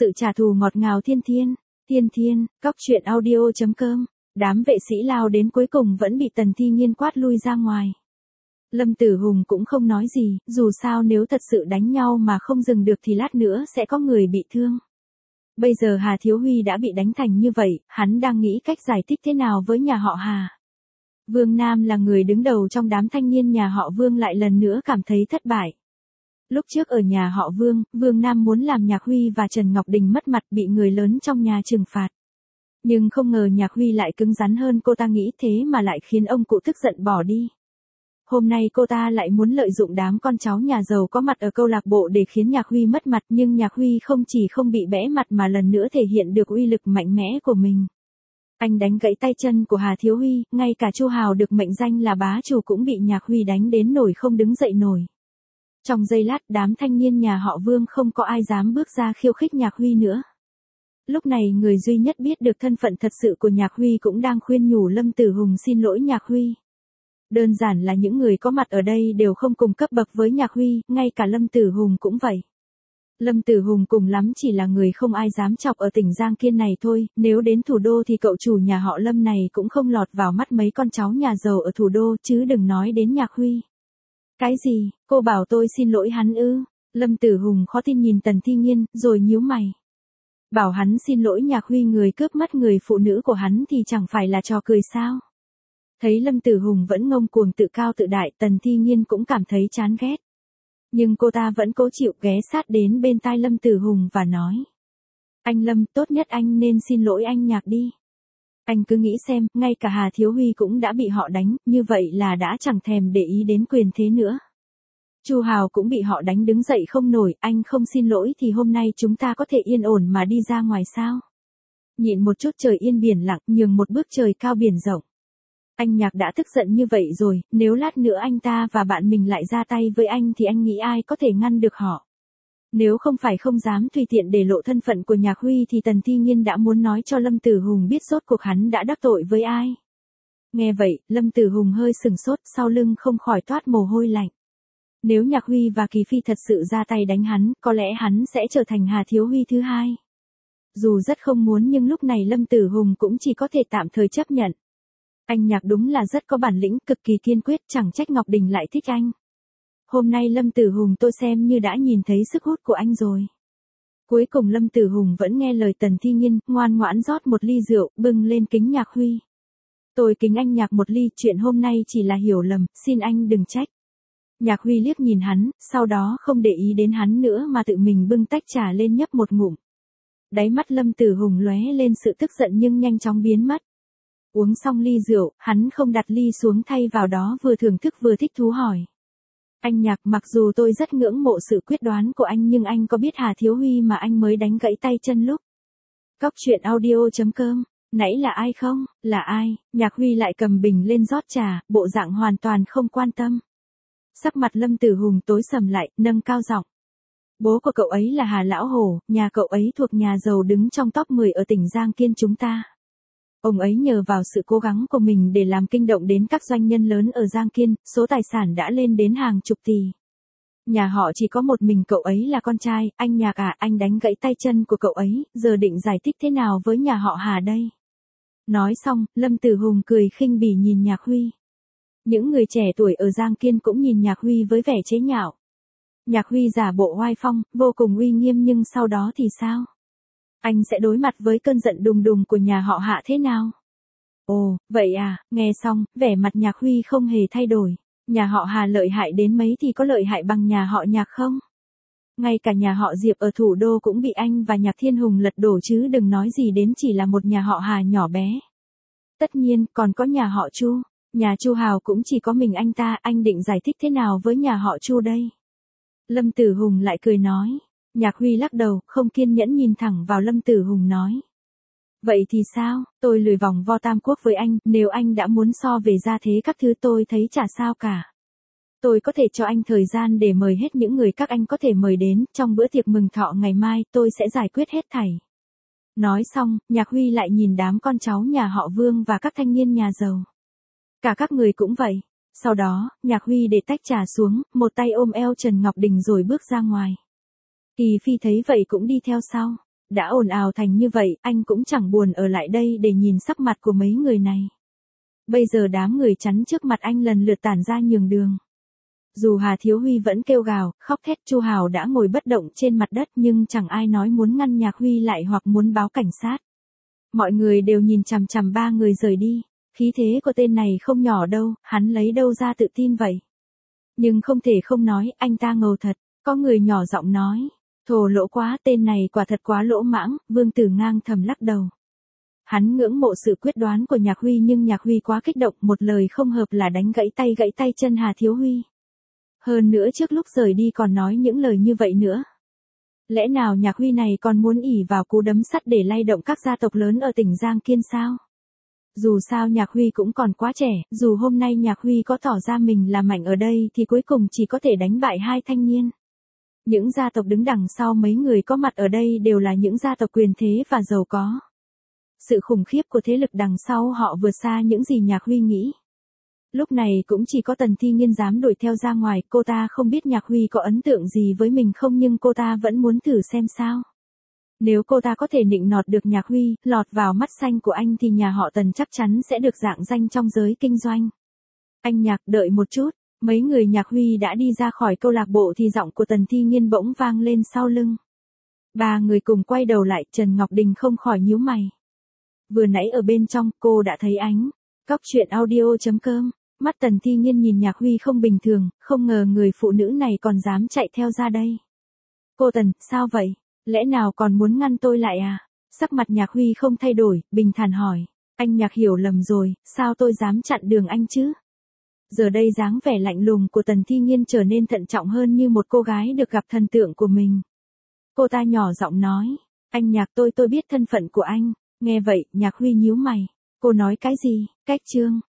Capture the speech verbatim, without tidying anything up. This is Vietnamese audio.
Sự trả thù ngọt ngào thiên thiên, thiên thiên, cóc truyện audio chấm com. Đám vệ sĩ lao đến cuối cùng vẫn bị Tần Thi Nhiên quát lui ra ngoài. Lâm Tử Hùng cũng không nói gì, dù sao nếu thật sự đánh nhau mà không dừng được thì lát nữa sẽ có người bị thương. Bây giờ Hà Thiếu Huy đã bị đánh thành như vậy, hắn đang nghĩ cách giải thích thế nào với nhà họ Hà. Vương Nam là người đứng đầu trong đám thanh niên nhà họ Vương lại lần nữa cảm thấy thất bại. Lúc trước ở nhà họ Vương, Vương Nam muốn làm Nhạc Huy và Trần Ngọc Đình mất mặt bị người lớn trong nhà trừng phạt. Nhưng không ngờ Nhạc Huy lại cứng rắn hơn cô ta nghĩ thế mà lại khiến ông cụ tức giận bỏ đi. Hôm nay cô ta lại muốn lợi dụng đám con cháu nhà giàu có mặt ở câu lạc bộ để khiến Nhạc Huy mất mặt, nhưng Nhạc Huy không chỉ không bị bẽ mặt mà lần nữa thể hiện được uy lực mạnh mẽ của mình. Anh đánh gãy tay chân của Hà Thiếu Huy, ngay cả Chu Hào được mệnh danh là bá chủ cũng bị Nhạc Huy đánh đến nổi không đứng dậy nổi. Trong giây lát đám thanh niên nhà họ Vương không có ai dám bước ra khiêu khích Nhạc Huy nữa. Lúc này người duy nhất biết được thân phận thật sự của Nhạc Huy cũng đang khuyên nhủ Lâm Tử Hùng xin lỗi Nhạc Huy. Đơn giản là những người có mặt ở đây đều không cùng cấp bậc với Nhạc Huy, ngay cả Lâm Tử Hùng cũng vậy. Lâm Tử Hùng cùng lắm chỉ là người không ai dám chọc ở tỉnh Giang Kiên này thôi, nếu đến thủ đô thì cậu chủ nhà họ Lâm này cũng không lọt vào mắt mấy con cháu nhà giàu ở thủ đô, chứ đừng nói đến Nhạc Huy. Cái gì, cô bảo tôi xin lỗi hắn ư? Lâm Tử Hùng khó tin nhìn Tần Thi Nhiên, rồi nhíu mày. Bảo hắn xin lỗi Nhạc Huy người cướp mất người phụ nữ của hắn thì chẳng phải là trò cười sao? Thấy Lâm Tử Hùng vẫn ngông cuồng tự cao tự đại, Tần Thi Nhiên cũng cảm thấy chán ghét. Nhưng cô ta vẫn cố chịu ghé sát đến bên tai Lâm Tử Hùng và nói. Anh Lâm, tốt nhất anh nên xin lỗi anh Nhạc đi. Anh cứ nghĩ xem, ngay cả Hà Thiếu Huy cũng đã bị họ đánh, như vậy là đã chẳng thèm để ý đến quyền thế nữa. Chu Hào cũng bị họ đánh đứng dậy không nổi, anh không xin lỗi thì hôm nay chúng ta có thể yên ổn mà đi ra ngoài sao? Nhịn một chút trời yên biển lặng, nhường một bước trời cao biển rộng. Anh Nhạc đã tức giận như vậy rồi, nếu lát nữa anh ta và bạn mình lại ra tay với anh thì anh nghĩ ai có thể ngăn được họ. Nếu không phải không dám tùy tiện để lộ thân phận của Nhạc Huy thì Tần Thi Nhiên đã muốn nói cho Lâm Tử Hùng biết rốt cuộc hắn đã đắc tội với ai. Nghe vậy, Lâm Tử Hùng hơi sừng sốt, sau lưng không khỏi toát mồ hôi lạnh. Nếu Nhạc Huy và Kỳ Phi thật sự ra tay đánh hắn, có lẽ hắn sẽ trở thành Hà Thiếu Huy thứ hai. Dù rất không muốn nhưng lúc này Lâm Tử Hùng cũng chỉ có thể tạm thời chấp nhận. Anh Nhạc đúng là rất có bản lĩnh, cực kỳ kiên quyết, chẳng trách Ngọc Đình lại thích anh. Hôm nay Lâm Tử Hùng tôi xem như đã nhìn thấy sức hút của anh rồi. Cuối cùng Lâm Tử Hùng vẫn nghe lời Tần Thi Nhiên, ngoan ngoãn rót một ly rượu, bưng lên kính Nhạc Huy. Tôi kính anh Nhạc một ly, chuyện hôm nay chỉ là hiểu lầm, xin anh đừng trách. Nhạc Huy liếc nhìn hắn, sau đó không để ý đến hắn nữa mà tự mình bưng tách trà lên nhấp một ngụm. Đáy mắt Lâm Tử Hùng lóe lên sự tức giận nhưng nhanh chóng biến mất. Uống xong ly rượu, hắn không đặt ly xuống thay vào đó vừa thưởng thức vừa thích thú hỏi. Anh Nhạc, mặc dù tôi rất ngưỡng mộ sự quyết đoán của anh nhưng anh có biết Hà Thiếu Huy mà anh mới đánh gãy tay chân lúc? Cóc truyện audio chấm com. Nãy là ai không? Là ai? Nhạc Huy lại cầm bình lên rót trà, bộ dạng hoàn toàn không quan tâm. Sắc mặt Lâm Tử Hùng tối sầm lại, nâng cao giọng. Bố của cậu ấy là Hà Lão Hổ, nhà cậu ấy thuộc nhà giàu đứng trong top mười ở tỉnh Giang Kiên chúng ta. Ông ấy nhờ vào sự cố gắng của mình để làm kinh động đến các doanh nhân lớn ở Giang Kiên, số tài sản đã lên đến hàng chục tỷ. Nhà họ chỉ có một mình cậu ấy là con trai, anh Nhạc à, anh đánh gãy tay chân của cậu ấy, giờ định giải thích thế nào với nhà họ Hà đây? Nói xong, Lâm Tử Hùng cười khinh bỉ nhìn Nhạc Huy. Những người trẻ tuổi ở Giang Kiên cũng nhìn Nhạc Huy với vẻ chế nhạo. Nhạc Huy giả bộ oai phong, vô cùng uy nghiêm nhưng sau đó thì sao? Anh sẽ đối mặt với cơn giận đùng đùng của nhà họ Hạ thế nào? Ồ, vậy à, nghe xong, vẻ mặt Nhạc Huy không hề thay đổi. Nhà họ Hà lợi hại đến mấy thì có lợi hại bằng nhà họ Nhạc không? Ngay cả nhà họ Diệp ở thủ đô cũng bị anh và Nhạc Thiên Hùng lật đổ chứ đừng nói gì đến chỉ là một nhà họ Hà nhỏ bé. Tất nhiên, còn có nhà họ Chu. Nhà Chu Hào cũng chỉ có mình anh ta, anh định giải thích thế nào với nhà họ Chu đây? Lâm Tử Hùng lại cười nói. Nhạc Huy lắc đầu, không kiên nhẫn nhìn thẳng vào Lâm Tử Hùng nói. Vậy thì sao, tôi lười vòng vo tam quốc với anh, nếu anh đã muốn so về gia thế các thứ tôi thấy chả sao cả. Tôi có thể cho anh thời gian để mời hết những người các anh có thể mời đến, trong bữa tiệc mừng thọ ngày mai tôi sẽ giải quyết hết thảy. Nói xong, Nhạc Huy lại nhìn đám con cháu nhà họ Vương và các thanh niên nhà giàu. Cả các người cũng vậy. Sau đó, Nhạc Huy để tách trà xuống, một tay ôm eo Trần Ngọc Đình rồi bước ra ngoài. Kỳ Phi thấy vậy cũng đi theo sau. đã ồn ào thành như vậy, anh cũng chẳng buồn ở lại đây để nhìn sắc mặt của mấy người này. Bây giờ đám người chắn trước mặt anh lần lượt tản ra nhường đường. Dù Hà Thiếu Huy vẫn kêu gào, khóc thét, Chu Hào đã ngồi bất động trên mặt đất nhưng chẳng ai nói muốn ngăn Nhạc Huy lại hoặc muốn báo cảnh sát. Mọi người đều nhìn chằm chằm ba người rời đi. Khí thế của tên này không nhỏ đâu, hắn lấy đâu ra tự tin vậy. Nhưng không thể không nói, anh ta ngầu thật. Có người nhỏ giọng nói, thổ lỗ quá, tên này quả thật quá lỗ mãng. Vương Tử Ngang thầm lắc đầu. Hắn ngưỡng mộ sự quyết đoán của Nhạc Huy nhưng Nhạc Huy quá kích động, một lời không hợp là đánh gãy tay gãy tay chân Hà Thiếu Huy. Hơn nữa trước lúc rời đi còn nói những lời như vậy nữa. Lẽ nào Nhạc Huy này còn muốn ỷ vào cú đấm sắt để lay động các gia tộc lớn ở tỉnh Giang Kiên sao? Dù sao Nhạc Huy cũng còn quá trẻ, dù hôm nay Nhạc Huy có tỏ ra mình là mạnh ở đây thì cuối cùng chỉ có thể đánh bại hai thanh niên. Những gia tộc đứng đằng sau mấy người có mặt ở đây đều là những gia tộc quyền thế và giàu có. Sự khủng khiếp của thế lực đằng sau họ vượt xa những gì Nhạc Huy nghĩ. Lúc này cũng chỉ có Tần Thi Nghiên dám đuổi theo ra ngoài, cô ta không biết Nhạc Huy có ấn tượng gì với mình không nhưng cô ta vẫn muốn thử xem sao. Nếu cô ta có thể nịnh nọt được Nhạc Huy, lọt vào mắt xanh của anh thì nhà họ Tần chắc chắn sẽ được rạng danh trong giới kinh doanh. Anh Nhạc, đợi một chút, mấy người Nhạc Huy đã đi ra khỏi câu lạc bộ thì giọng của Tần Thi Nghiên bỗng vang lên sau lưng. Ba người cùng quay đầu lại, Trần Ngọc Đình không khỏi nhíu mày. Vừa nãy ở bên trong, cô đã thấy ánh. Cóc truyện audio chấm com. Mắt Tần Thi Nghiên nhìn Nhạc Huy không bình thường, không ngờ người phụ nữ này còn dám chạy theo ra đây. Cô Tần, sao vậy? Lẽ nào còn muốn ngăn tôi lại à? Sắc mặt Nhạc Huy không thay đổi, bình thản hỏi. Anh Nhạc hiểu lầm rồi, sao tôi dám chặn đường anh chứ? Giờ đây dáng vẻ lạnh lùng của Tần Thi Nghiên trở nên thận trọng hơn như một cô gái được gặp thần tượng của mình. Cô ta nhỏ giọng nói. Anh Nhạc, tôi tôi biết thân phận của anh. Nghe vậy, Nhạc Huy nhíu mày. Cô nói cái gì? Cách chương.